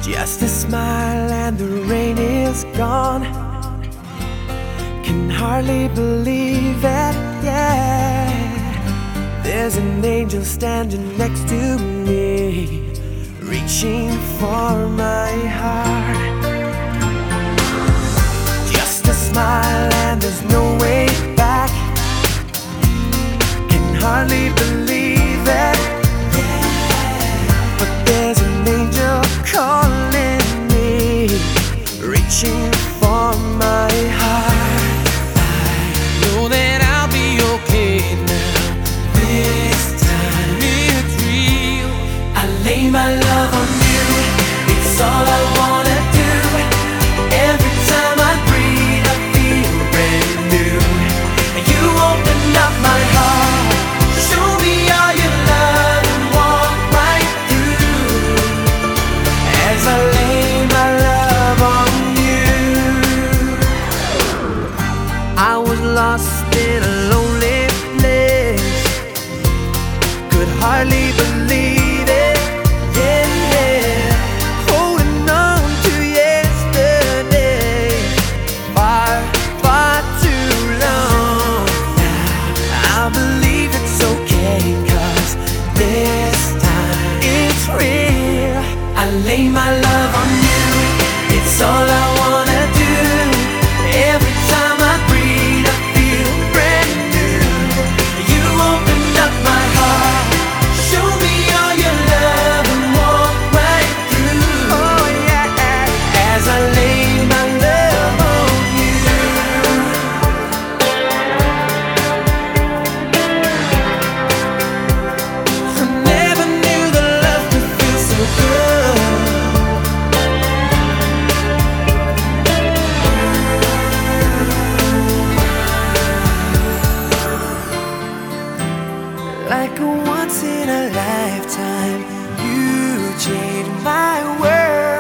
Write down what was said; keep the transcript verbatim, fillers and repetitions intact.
Just a smile and the rain is gone. Can hardly believe it, yeah. There's an angel standing next to me, reaching for my heart. Just a smile and there's no way back. Can hardly believe it, yeah. But there's an angel calling me, reaching for my heart. I know that I'll be okay now. This time it's real. I lay my love on you, it's all I wanna do. Every time I breathe I feel brand new. You open up my heart, show me all your love and walk right through. As I lay my love on you, I was lost in a lonely place, could hardly believe it, yeah, yeah. Holding on to yesterday, far, far too long. Now I believe it's okay, 'cause this time it's real. I lay my love on you, it's all I wanna do. Every time I breathe I feel brand new. You opened up my heart, show me all your love and walk right through. Oh yeah, as I lay my love on you. I never knew that love could feel so good. Like a once in a lifetime, you changed my world.